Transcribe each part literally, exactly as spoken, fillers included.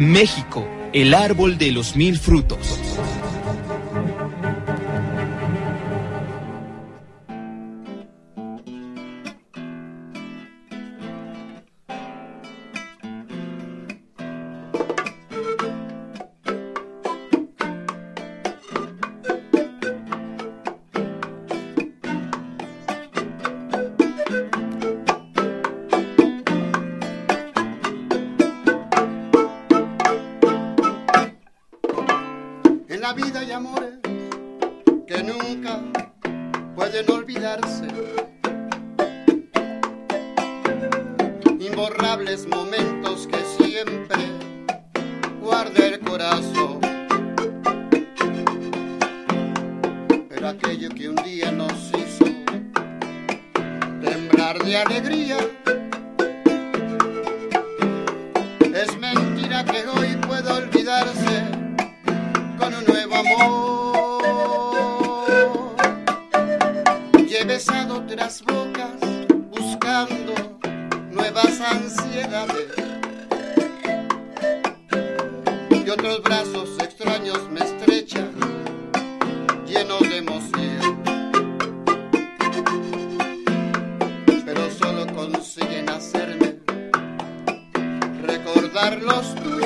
México, el árbol de los mil frutos. En la vida hay amores que nunca pueden olvidarse, imborrables momentos que siempre guarda el corazón. Pero aquello que un día nos hizo temblar de alegría, es mentira que hoy pueda olvidarse con un nuevo amor. Y he besado otras bocas buscando nuevas ansiedades, y otros brazos extraños me estrechan llenos de emoción, pero solo consiguen hacerme recordar los tuyos,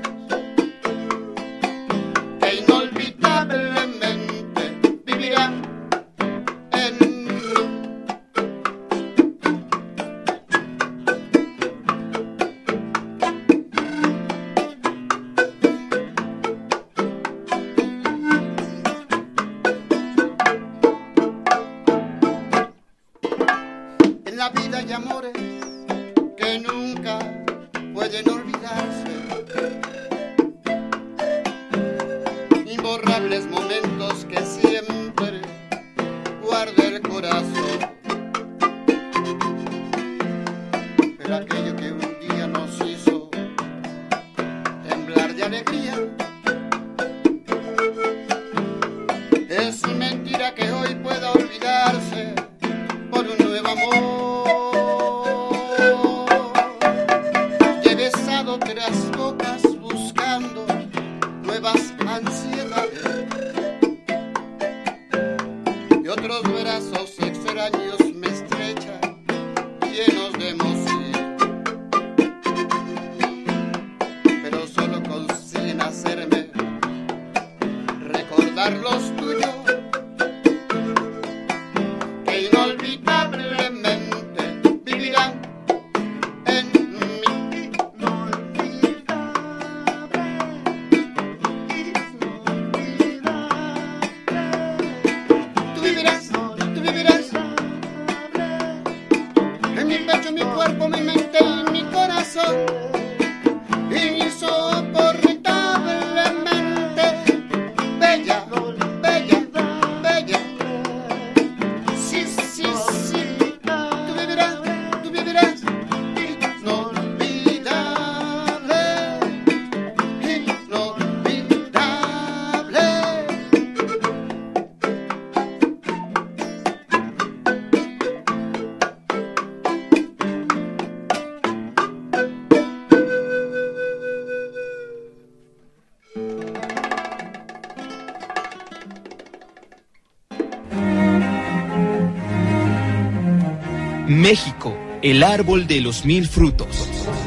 la vida hay amores que nunca pueden olvidarse, imborrables momentos que siempre guarda el corazón. Pero aquello que un día nos hizo temblar de alegría, es mentira que hoy pueda olvidarse por un nuevo amor. Otras bocas buscando nuevas ansiedades, y otros brazos extraños me estrechan llenos de emoción, pero solo consiguen hacerme recordar los tuyos, que inolvidablemente vivirán en mi cuerpo, mi mente y mi corazón, insoportablemente bella, bella, bella. Sí, sí, sí, tú vivirás, tú vivirás, inolvidable, inolvidable. México, el árbol de los mil frutos.